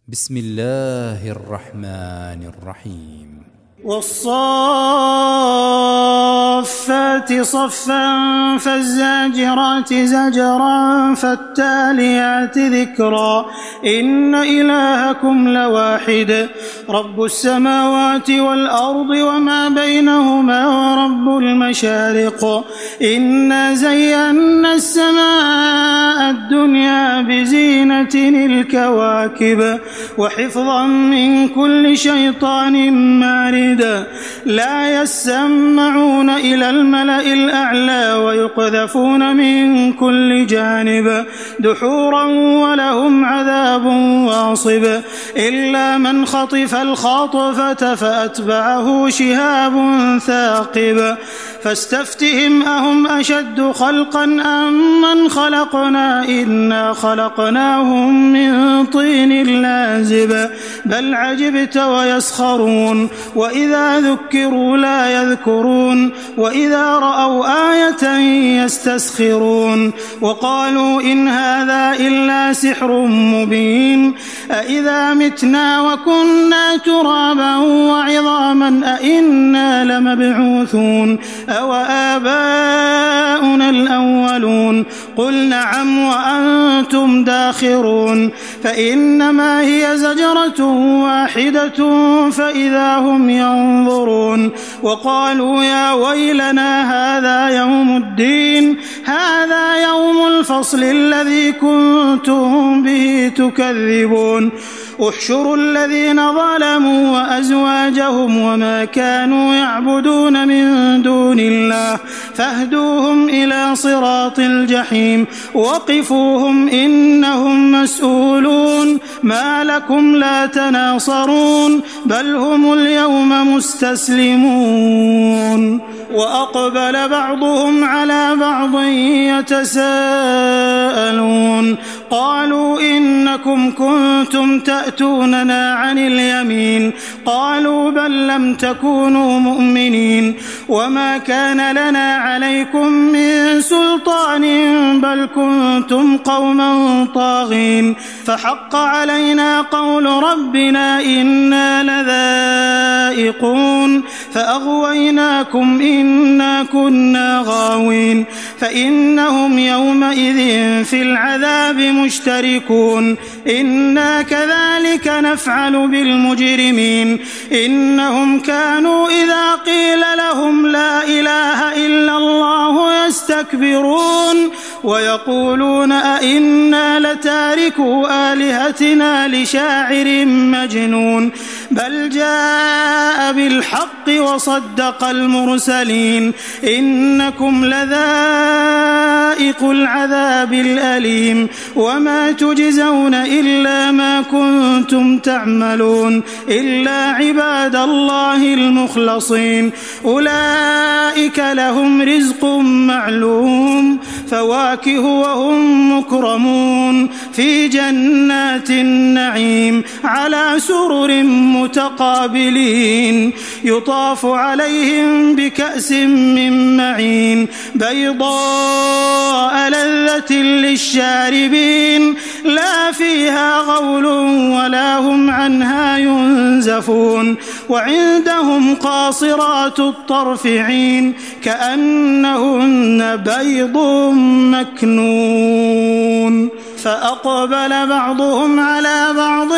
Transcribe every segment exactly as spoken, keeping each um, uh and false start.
بسم الله الرحمن الرحيم والصافات صفا فالزاجرات زجرا فالتاليات ذكرا إن إلهكم لواحد رب السماوات والأرض وما بينهما ورب المشارق إنا زينا السماء الدنيا بزينة الكواكب وحفظا من كل شيطان مارد لا يسمعون إلى الملأ الأعلى ويقذفون من كل جانب دحورا ولهم عذاب واصب إلا من خطف الخطفة فأتبعه شهاب ثاقب فاستفتهم أهم أشد خلقا أم من خلقنا إنا خلقناهم من طين لازب بل عجبت ويسخرون وإذا ذكروا لا يذكرون وإذا رأوا آية يستسخرون وقالوا إن هذا إلا سحر مبين أإذا متنا وكنا ترابا وعظاما أإنا لمبعوثون أو آباؤنا الأولون قل نعم وأنتم داخرون فإنما هي زجرة واحدة فإذا هم ينظرون وقالوا يا ويلنا هذا يوم الدين هذا يوم الفصل الذي كنتم به تكذبون احشروا الذين ظلموا وأزواجهم وما كانوا يعبدون من دون الله فاهدوهم إلى صراط الجحيم وقفوهم إنهم مسؤولون ما لكم لا تناصرون بل هم اليوم مستسلمون وأقبل بعضهم على بعض يتساءلون قالوا إنكم كنتم تأتوننا عن اليمين قالوا بل لم تكونوا مؤمنين وما كان لنا عليكم من سلطان بل كنتم قوما طاغين فحق علينا قول ربنا إنا لذائقون فأغويناكم إنا كنا غاوين فإنهم يومئذ في العذاب مشتركون إنا كذلك نفعل بالمجرمين إنهم كانوا إذا قيل لهم لا إله إلا الله يستكبرون ويقولون أئنا لتاركوا آلهتنا لشاعر مجنون بل جاء بالحق وصدق المرسلين إنكم لذائق العذاب الأليم وما تجزون إلا ما كنتم تعملون إلا عباد الله المخلصين أولئك لهم رزق معلوم فواكه وهم مكرمون في جنات النعيم على سرر متقابلين يطاف عليهم بكأس من معين بيضاء لذة للشاربين لا فيها غول ولا هم عنها ينزفون وعندهم قاصرات الطرف عين كأنهن بيض مكنون فأقبل بعضهم على بعض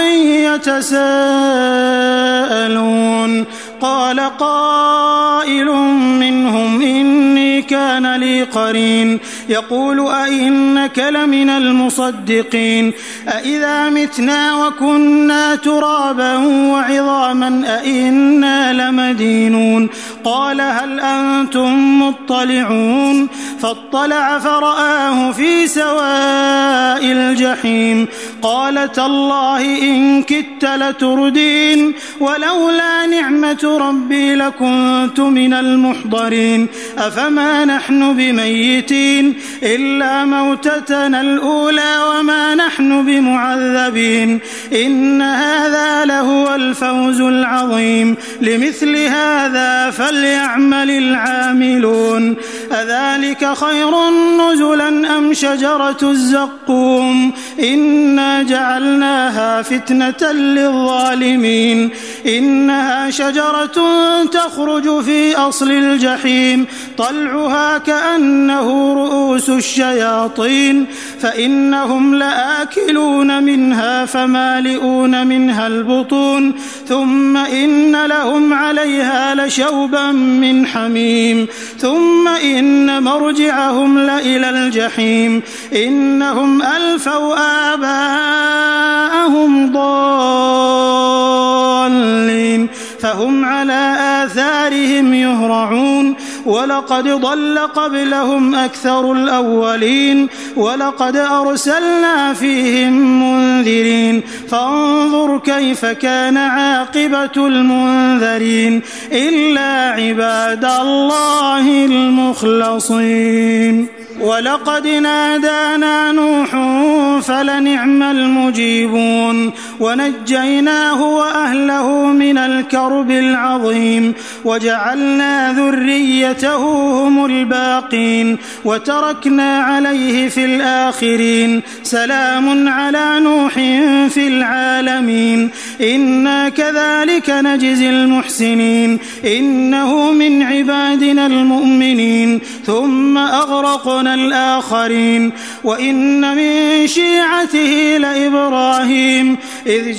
يتساءلون قال قائل منهم إني كان لي قرين يقول أئنك لمن المصدقين أئذا متنا وكنا ترابا وعظاما أئنا لمدينون قال هل أنتم مطلعون فاطلع فرآه في سواء الجحيم قال تالله إن كدت لتردين ولولا نعمة ربي لكنت من المحضرين أفما نحن بميتين إلا موتتنا الأولى وما نحن بمعذبين إن هذا لهو الفوز العظيم لمثل هذا فليعمل العاملون أذلك خير نزلا أم شجرة الزقوم إنا جعلناها فتنة للظالمين إنها شجرة تخرج في أصل الجحيم طلعها كأنه رؤوس الشياطين فإنهم لآكلون منها فمالئون منها البطون ثم إن لهم عليها لشوبا من حميم ثم إن مرجعهم لإلى الجحيم إنهم ألفوا آباءهم ضالين فهم على آثارهم يهرعون ولقد ضل قبلهم أكثر الأولين ولقد أرسلنا فيهم منذرين فانظر كيف كان عاقبة المنذرين إلا عباد الله المخلصين ولقد نادانا نوح فلنعم المجيبون ونجيناه وأهله من الكرب العظيم وجعلنا ذريته هم الباقين وتركنا عليه في الآخرين سلام على نوح في العالمين إنا كذلك نجزي المحسنين إنه من عبادنا المؤمنين ثم أغرقنا الآخرين وإن من شيعته لإبراهيم إذ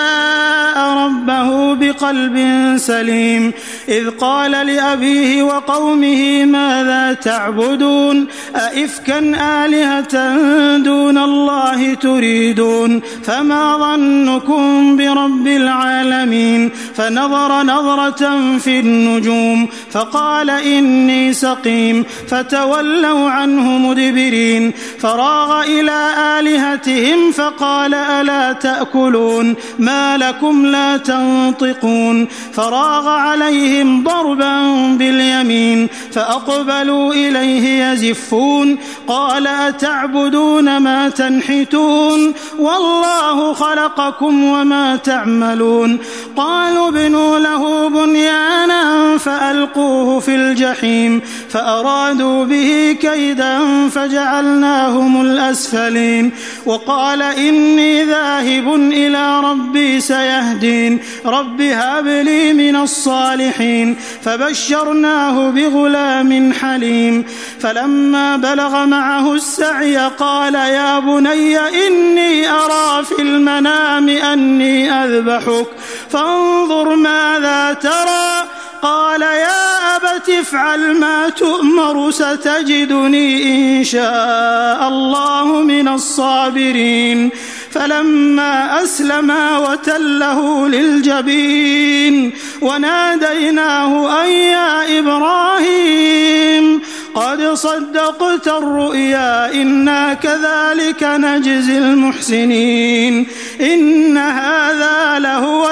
جاء ربه بقلب سليم إذ قال لأبيه وقومه ماذا تعبدون أئفكا آلهة دون الله تريدون فما ظنكم برب العالمين فنظر نظرة في النجوم فقال إني سقيم فتولوا عنه مدبرين فراغ إلى آلهتهم فقال ألا تأكلون ما لكم لا تنطقون فراغ عليهم ضربا باليمين فأقبلوا إليه يزفون قال أتعبدون ما تنحتون والله خلقكم وما تعملون قالوا ابنوا له بنيانا فألقوه في الجحيم فأرادوا به كيدا فجعلناهم الأسفلين وقال إني ذاهب إلى ربي سيهدين رب هب لي من الصالحين فبشرناه بغلام حليم فلما بلغ معه السعي قال يا بني إني أرى في المنام أني أذبحك فانظر ماذا ترى قال يا أبت افعل ما تؤمر ستجدني إن شاء الله من الصابرين فلما أسلما وتله للجبين وناديناه أن يا إبراهيم قد صدقت الرؤيا إنا كذلك نجزي المحسنين إن هذا لهو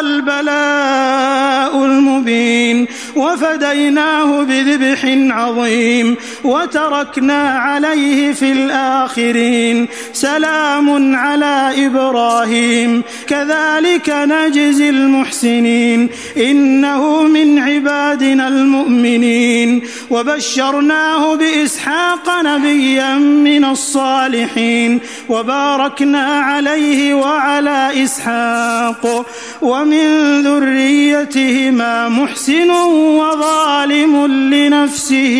البلاء المبين وفديناه بذبح عظيم وتركنا عليه في الآخرين سلام على إبراهيم كذلك نجزي المحسنين إنه من عبادنا المؤمنين وبشرناه بإسحاق نبيا من الصالحين وباركنا عليه وعلى إسحاق ومن ذريتهما محسن وظالم لنفسه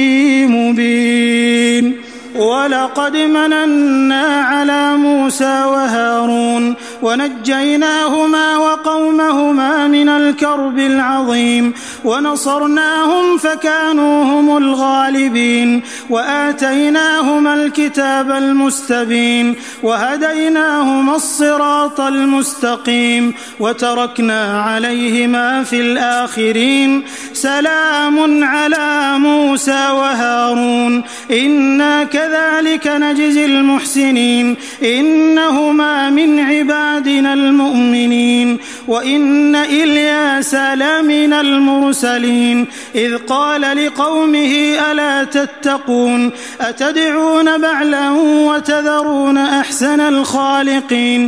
مبين ولقد مننا على موسى وهارون ونجيناهما وقومهما من الكرب العظيم ونصرناهم فكانوا هم الغالبين وآتيناهما الكتاب المستبين وهديناهما الصراط المستقيم وتركنا عليهما في الآخرين سلام على موسى وهارون إنا كذلك نجزي المحسنين إنهما من عبادنا المؤمنين وإن إلياس لمن المرسلين إذ قال لقومه ألا تتقون أتدعون بعلا وتذرون أحسن الخالقين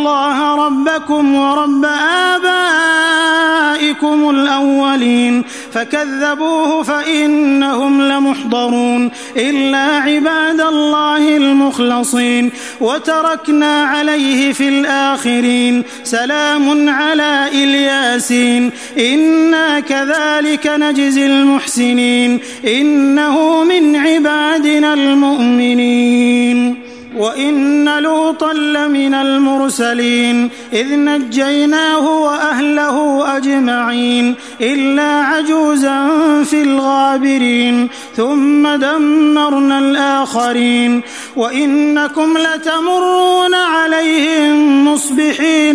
الله ربكم ورب آبائكم الأولين فكذبوه فإنهم لمحضرون إلا عباد الله المخلصين وتركنا عليه في الآخرين سلام على إلياسين إنا كذلك نجزي المحسنين إنه من عبادنا المؤمنين وإن لوطا لمن المرسلين إذ نجيناه وأهله أجمعين إلا عجوزا في الغابرين ثم دمرنا الآخرين وإنكم لتمرون عليهم مصبحين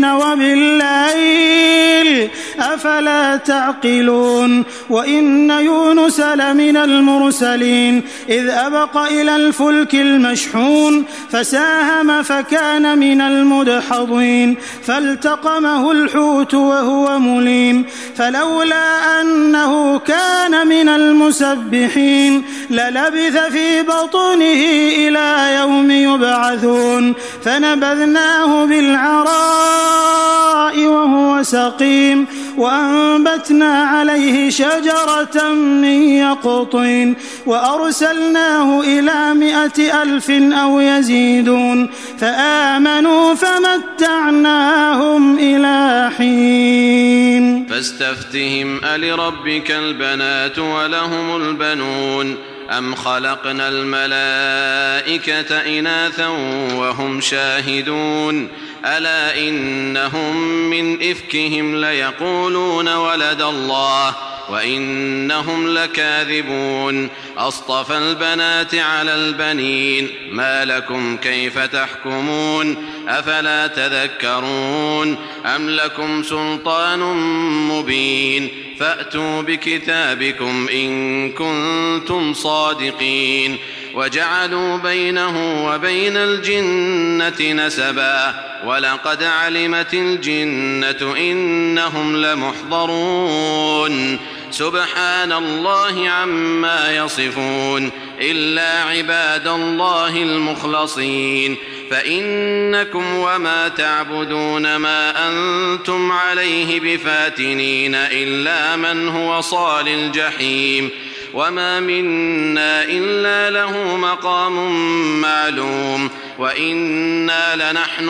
وبالليل أفلا تعقلون وإن يونس لمن المرسلين إذ أبق إلى الفلك المشحون فساهم فكان من المدحضين فالتقمه الحوت وهو مليم فلولا أنه كان من المسبحين للبث في بطنه إلى يوم يبعثون فنبذناه بالعراء وهو سقيم وأنبتنا عليه شجرة من يقطين وأرسلناه إلى مائة ألف أو يزيدون فآمنوا فمتعناهم إلى حين فاستفتهم ألربك البنات ولهم البنون أم خلقنا الملائكة إناثا وهم شاهدون ألا إنهم من إفكهم ليقولون ولد الله وإنهم لكاذبون أصطفى البنات على البنين ما لكم كيف تحكمون أفلا تذكرون أم لكم سلطان مبين فأتوا بكتابكم إن كنتم صادقين وجعلوا بينه وبين الجنة نسبا ولقد علمت الجنة إنهم لمحضرون سبحان الله عما يصفون إلا عباد الله المخلصين فإنكم وما تعبدون ما أنتم عليه بفاتنين إلا من هو صال الجحيم وما منا إلا له مقام معلوم وإنا لنحن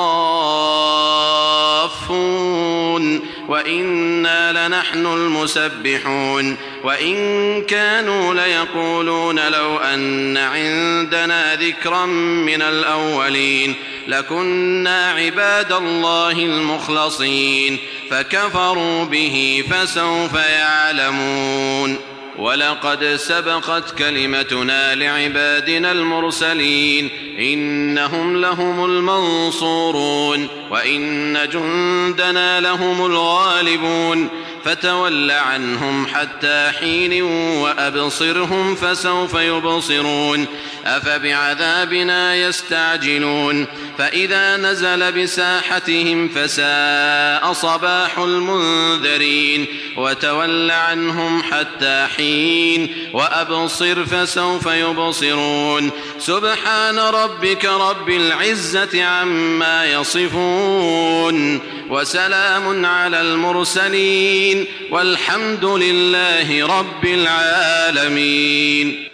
الصافون وإنا لنحن المسبحون وإن كانوا ليقولون لو أن عندنا ذكرا من الأولين لكنا عباد الله المخلصين فكفروا به فسوف يعلمون ولقد سبقت كلمتنا لعبادنا المرسلين إنهم لهم المنصورون وإن جندنا لهم الغالبون فتول عنهم حتى حين وأبصرهم فسوف يبصرون أفبعذابنا يستعجلون فإذا نزل بساحتهم فساء صباح المنذرين وتول عنهم حتى حين وأبصر فسوف يبصرون سبحان ربك رب العزة عما يصفون وسلام على المرسلين والحمد لله رب العالمين.